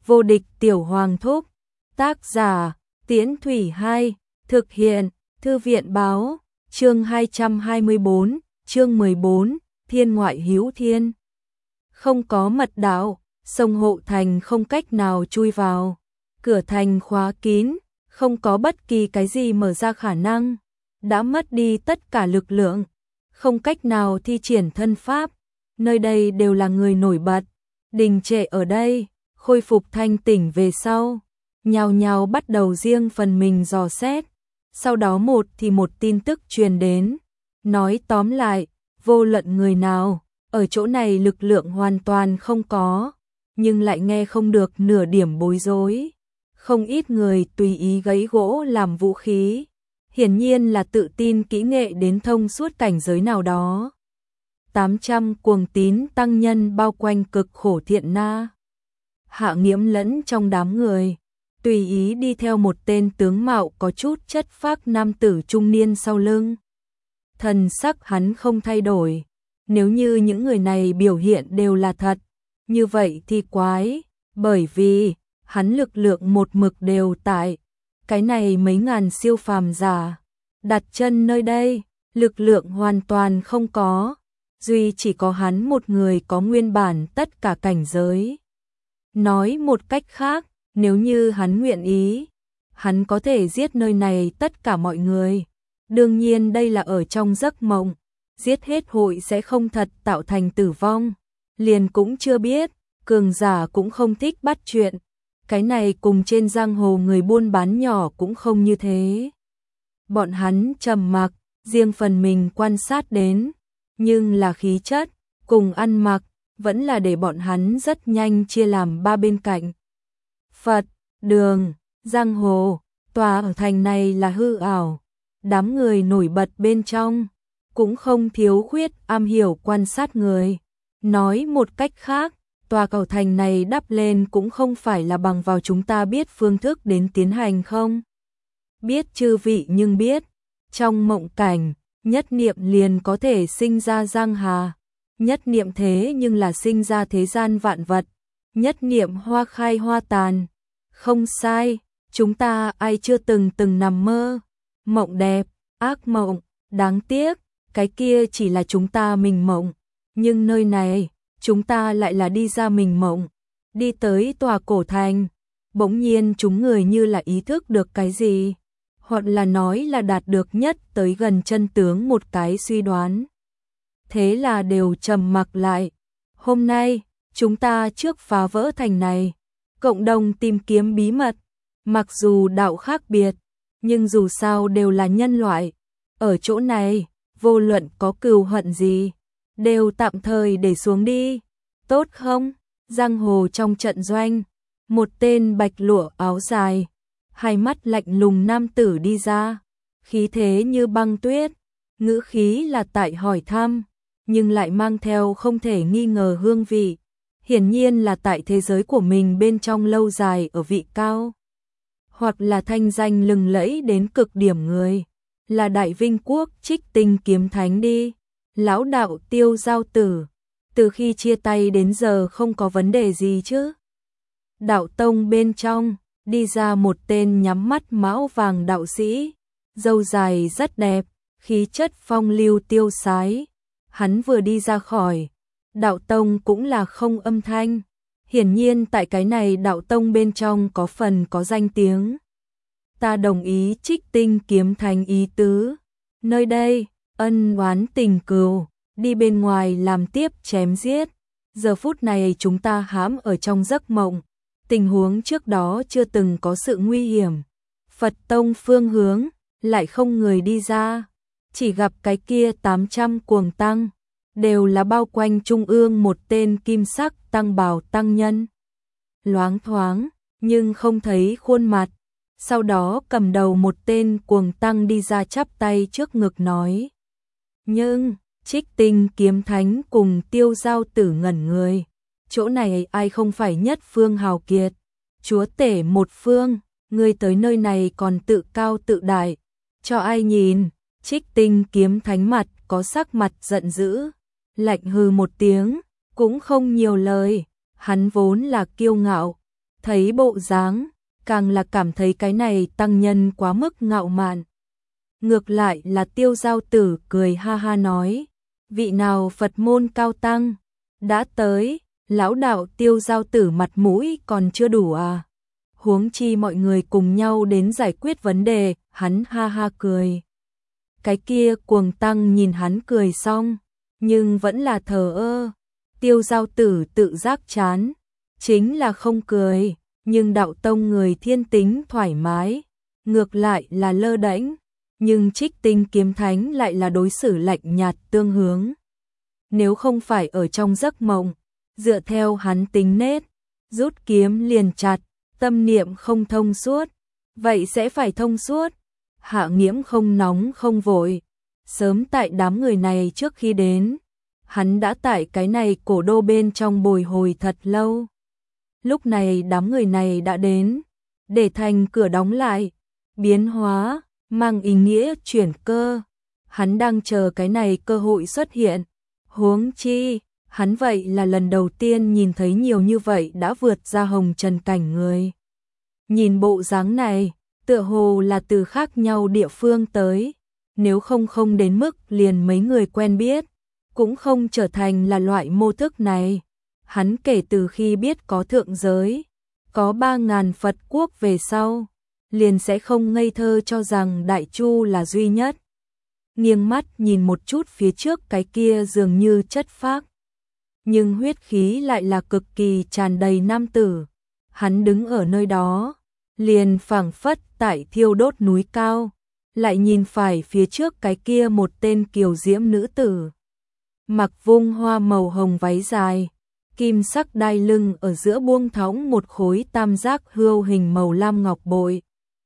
Vô địch tiểu hoàng thúc. Tác giả, Tiễn Thủy 2, thực hiện, Thư viện báo, chương 224, chương 14, thiên ngoại hữu thiên. Không có mật đạo, sông hộ thành không cách nào chui vào. Cửa thành khóa kín, không có bất kỳ cái gì mở ra khả năng. Đã mất đi tất cả lực lượng, không cách nào thi triển thân pháp. Nơi đây đều là người nổi bật, đình trệ ở đây, khôi phục thanh tỉnh về sau, nhào nhào bắt đầu riêng phần mình dò xét. Sau đó một tin tức truyền đến, nói tóm lại, vô luận người nào, ở chỗ này lực lượng hoàn toàn không có, nhưng lại nghe không được nửa điểm bối rối. Không ít người tùy ý gãy gỗ làm vũ khí, hiển nhiên là tự tin kỹ nghệ đến thông suốt cảnh giới nào đó. 800 cuồng tín tăng nhân bao quanh cực khổ thiện na. Hạ Nghiễm lẫn trong đám người, tùy ý đi theo một tên tướng mạo có chút chất phác nam tử trung niên sau lưng. Thần sắc hắn không thay đổi, nếu như những người này biểu hiện đều là thật, như vậy thì quái, bởi vì hắn lực lượng một mực đều tại. Cái này mấy ngàn siêu phàm giả đặt chân nơi đây, lực lượng hoàn toàn không có, duy chỉ có hắn một người có nguyên bản tất cả cảnh giới. Nói một cách khác, nếu như hắn nguyện ý, hắn có thể giết nơi này tất cả mọi người. Đương nhiên đây là ở trong giấc mộng, giết hết hội sẽ không thật tạo thành tử vong. Liền cũng chưa biết, cường giả cũng không thích bắt chuyện. Cái này cùng trên giang hồ người buôn bán nhỏ cũng không như thế. Bọn hắn trầm mặc, riêng phần mình quan sát đến, nhưng là khí chất, cùng ăn mặc, vẫn là để bọn hắn rất nhanh chia làm ba bên cạnh. Phật, đường, giang hồ, tòa ở thành này là hư ảo. Đám người nổi bật bên trong, cũng không thiếu khuyết am hiểu quan sát người. Nói một cách khác, tòa cầu thành này đắp lên cũng không phải là bằng vào chúng ta biết phương thức đến tiến hành không. Biết chư vị nhưng biết, trong mộng cảnh, nhất niệm liền có thể sinh ra giang hà. Nhất niệm thế nhưng là sinh ra thế gian vạn vật. Nhất niệm hoa khai hoa tàn. Không sai, chúng ta ai chưa từng nằm mơ. Mộng đẹp, ác mộng, đáng tiếc, cái kia chỉ là chúng ta mình mộng. Nhưng nơi này, chúng ta lại là đi ra mình mộng. Đi tới tòa cổ thành, bỗng nhiên chúng người như là ý thức được cái gì, hoặc là nói là đạt được nhất tới gần chân tướng một cái suy đoán. Thế là đều trầm mặc lại. Hôm nay, chúng ta trước phá vỡ thành này, cộng đồng tìm kiếm bí mật. Mặc dù đạo khác biệt, nhưng dù sao đều là nhân loại. Ở chỗ này, vô luận có cừu hận gì, đều tạm thời để xuống đi. Tốt không? Giang hồ trong trận doanh, một tên bạch lụa áo dài, hai mắt lạnh lùng nam tử đi ra, khí thế như băng tuyết, ngữ khí là tại hỏi thăm, nhưng lại mang theo không thể nghi ngờ hương vị. Hiển nhiên là tại thế giới của mình bên trong lâu dài ở vị cao, hoặc là thanh danh lừng lẫy đến cực điểm người, là Đại Vinh Quốc Trích Tinh kiếm thánh đi. Lão đạo Tiêu Giao Tử, từ khi chia tay đến giờ không có vấn đề gì chứ? Đạo tông bên trong, đi ra một tên nhắm mắt mão vàng đạo sĩ, râu dài rất đẹp, khí chất phong lưu tiêu sái. Hắn vừa đi ra khỏi, đạo tông cũng là không âm thanh. Hiển nhiên tại cái này đạo tông bên trong có phần có danh tiếng. Ta đồng ý Trích Tinh kiếm thánh ý tứ. Nơi đây, ân oán tình cừu, đi bên ngoài làm tiếp chém giết. Giờ phút này chúng ta hãm ở trong giấc mộng. Tình huống trước đó chưa từng có sự nguy hiểm. Phật tông phương hướng, lại không người đi ra. Chỉ gặp cái kia 800 cuồng tăng, đều là bao quanh trung ương một tên kim sắc tăng bào tăng nhân. Loáng thoáng, nhưng không thấy khuôn mặt. Sau đó cầm đầu một tên cuồng tăng đi ra chắp tay trước ngực nói. Nhưng, Trích Tinh kiếm thánh cùng Tiêu Giao Tử ngẩn người. Chỗ này ai không phải nhất phương hào kiệt. Chúa tể một phương, người tới nơi này còn tự cao tự đại. Cho ai nhìn, Trích Tinh kiếm thánh mặt có sắc mặt giận dữ. Lạnh hừ một tiếng, cũng không nhiều lời. Hắn vốn là kiêu ngạo, thấy bộ dáng, càng là cảm thấy cái này tăng nhân quá mức ngạo mạn. Ngược lại là Tiêu Giao Tử cười ha ha nói, vị nào Phật môn cao tăng, đã tới, lão đạo Tiêu Giao Tử mặt mũi còn chưa đủ à. Huống chi mọi người cùng nhau đến giải quyết vấn đề, hắn ha ha cười. Cái kia cuồng tăng nhìn hắn cười xong, nhưng vẫn là thờ ơ. Tiêu Giao Tử tự giác chán, chính là không cười, nhưng đạo tông người thiên tính thoải mái, ngược lại là lơ đễnh, nhưng Trích Tinh kiếm thánh lại là đối xử lạnh nhạt tương hướng. Nếu không phải ở trong giấc mộng, dựa theo hắn tính nết, rút kiếm liền chặt, tâm niệm không thông suốt, vậy sẽ phải thông suốt. Hạ Nghiễm không nóng không vội, sớm tại đám người này trước khi đến, hắn đã tại cái này cổ đô bên trong bồi hồi thật lâu. Lúc này đám người này đã đến, để thành cửa đóng lại, biến hóa, mang ý nghĩa chuyển cơ. Hắn đang chờ cái này cơ hội xuất hiện. Huống chi, hắn vậy là lần đầu tiên nhìn thấy nhiều như vậy đã vượt ra hồng trần cảnh người. Nhìn bộ dáng này, tựa hồ là từ khác nhau địa phương tới, nếu không đến mức liền mấy người quen biết, cũng không trở thành là loại mô thức này. Hắn kể từ khi biết có thượng giới, có 3.000 Phật quốc về sau, liền sẽ không ngây thơ cho rằng Đại Chu là duy nhất. Nghiêng mắt nhìn một chút phía trước cái kia dường như chất phác, nhưng huyết khí lại là cực kỳ tràn đầy nam tử. Hắn đứng ở nơi đó, liền phảng phất tại thiêu đốt núi cao, lại nhìn phải phía trước cái kia một tên kiều diễm nữ tử. Mặc vung hoa màu hồng váy dài, kim sắc đai lưng ở giữa buông thõng một khối tam giác hươu hình màu lam ngọc bội.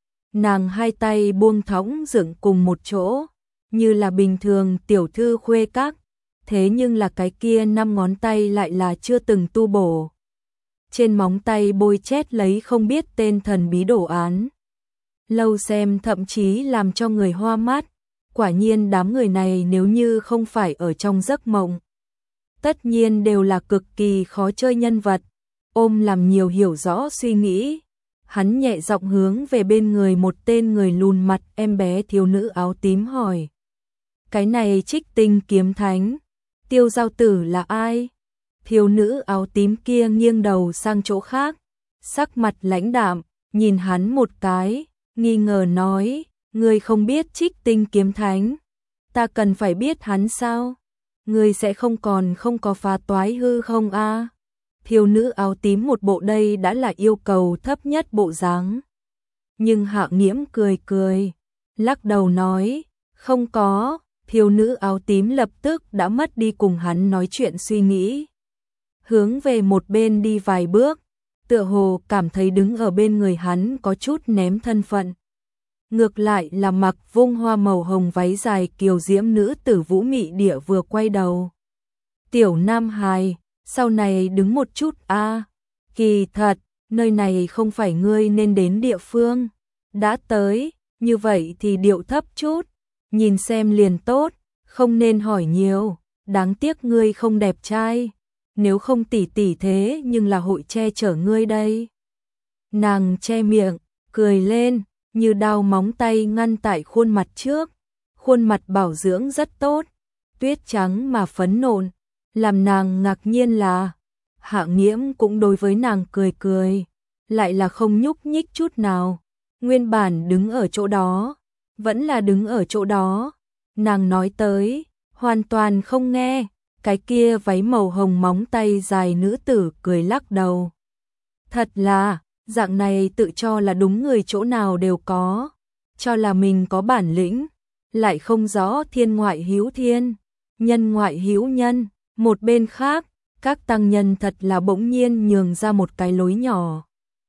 Nàng hai tay buông thõng dựng cùng một chỗ, như là bình thường tiểu thư khuê các, thế nhưng là cái kia 5 ngón tay lại là chưa từng tu bổ. Trên móng tay bôi chét lấy không biết tên thần bí đồ án. Lâu xem thậm chí làm cho người hoa mắt, quả nhiên đám người này nếu như không phải ở trong giấc mộng, tất nhiên đều là cực kỳ khó chơi nhân vật. Ôm làm nhiều hiểu rõ suy nghĩ, hắn nhẹ giọng hướng về bên người một tên người lùn mặt em bé thiếu nữ áo tím hỏi. Cái này Trích Tinh kiếm thánh, Tiêu Giao Tử là ai? Thiếu nữ áo tím kia nghiêng đầu sang chỗ khác, sắc mặt lãnh đạm, nhìn hắn một cái, nghi ngờ nói, ngươi không biết Trích Tinh kiếm thánh, ta cần phải biết hắn sao? Ngươi sẽ không có phá toái hư không a? Thiếu nữ áo tím một bộ đây đã là yêu cầu thấp nhất bộ dáng. Nhưng Hạ Nghiễm cười cười, lắc đầu nói, không có. Thiếu nữ áo tím lập tức đã mất đi cùng hắn nói chuyện suy nghĩ, hướng về một bên đi vài bước, tựa hồ cảm thấy đứng ở bên người hắn có chút ném thân phận. Ngược lại là mặc vung hoa màu hồng váy dài kiều diễm nữ tử Vũ Mị Địa vừa quay đầu. Tiểu Nam Hài, sau này đứng một chút a. Kỳ thật, nơi này không phải ngươi nên đến địa phương. Đã tới, như vậy thì điệu thấp chút, nhìn xem liền tốt, không nên hỏi nhiều, đáng tiếc ngươi không đẹp trai, nếu không tỉ tỉ thế nhưng là hội che chở ngươi đây. Nàng che miệng, cười lên, như đao móng tay ngăn tại khuôn mặt trước, khuôn mặt bảo dưỡng rất tốt, tuyết trắng mà phấn nộn, làm nàng ngạc nhiên là, Hạ Nghiễm cũng đối với nàng cười cười, lại là không nhúc nhích chút nào, nguyên bản đứng ở chỗ đó, vẫn là đứng ở chỗ đó, nàng nói tới, hoàn toàn không nghe, cái kia váy màu hồng móng tay dài nữ tử cười lắc đầu. Thật là, dạng này tự cho là đúng người chỗ nào đều có, cho là mình có bản lĩnh, lại không rõ thiên ngoại hữu thiên, nhân ngoại hữu nhân. Một bên khác, các tăng nhân thật là bỗng nhiên nhường ra một cái lối nhỏ,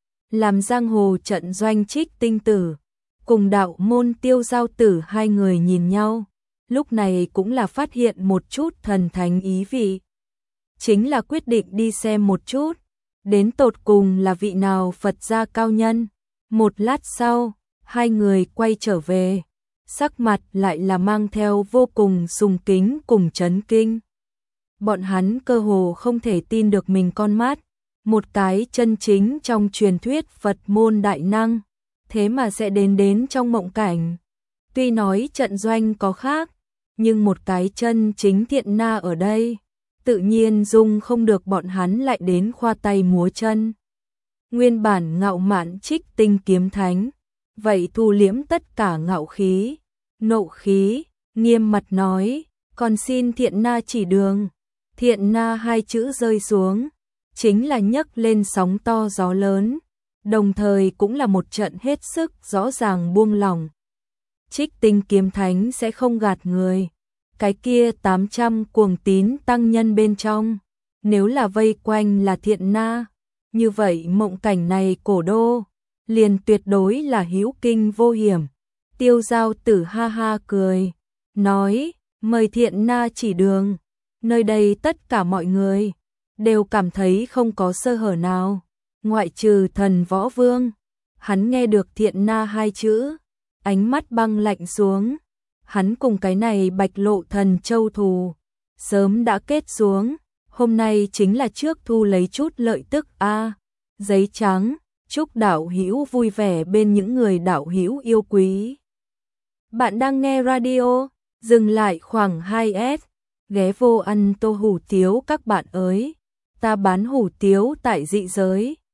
làm giang hồ trận doanh Trích Tinh tử cùng đạo môn Tiêu Giao Tử hai người nhìn nhau, lúc này cũng là phát hiện một chút thần thánh ý vị. Chính là quyết định đi xem một chút, đến tột cùng là vị nào Phật gia cao nhân. Một lát sau, hai người quay trở về, sắc mặt lại là mang theo vô cùng sùng kính cùng chấn kinh. Bọn hắn cơ hồ không thể tin được mình con mắt, một cái chân chính trong truyền thuyết Phật môn đại năng, thế mà sẽ đến trong mộng cảnh. Tuy nói trận doanh có khác, nhưng một cái chân chính thiện na ở đây, tự nhiên dung không được bọn hắn lại đến khoa tay múa chân. Nguyên bản ngạo mạn Trích Tinh kiếm thánh, vậy thu liễm tất cả ngạo khí, nộ khí, nghiêm mặt nói, còn xin thiện na chỉ đường. Thiện na hai chữ rơi xuống, chính là nhấc lên sóng to gió lớn, đồng thời cũng là một trận hết sức rõ ràng buông lỏng. Trích Tinh kiếm thánh sẽ không gạt người, cái kia 800 cuồng tín tăng nhân bên trong, nếu là vây quanh là thiện na, như vậy mộng cảnh này cổ đô, liền tuyệt đối là hữu kinh vô hiểm. Tiêu Giao Tử ha ha cười, nói, mời thiện na chỉ đường, nơi đây tất cả mọi người đều cảm thấy không có sơ hở nào, ngoại trừ Thần Võ Vương. Hắn nghe được thiện na hai chữ, ánh mắt băng lạnh xuống, hắn cùng cái này Bạch Lộ Thần Châu thù sớm đã kết xuống, hôm nay chính là trước thu lấy chút lợi tức a. Giấy trắng, chúc đạo hữu vui vẻ bên những người đạo hữu yêu quý. Bạn đang nghe radio, dừng lại khoảng 2S, ghé vô ăn tô hủ tiếu các bạn ơi. Ta bán hủ tiếu tại dị giới.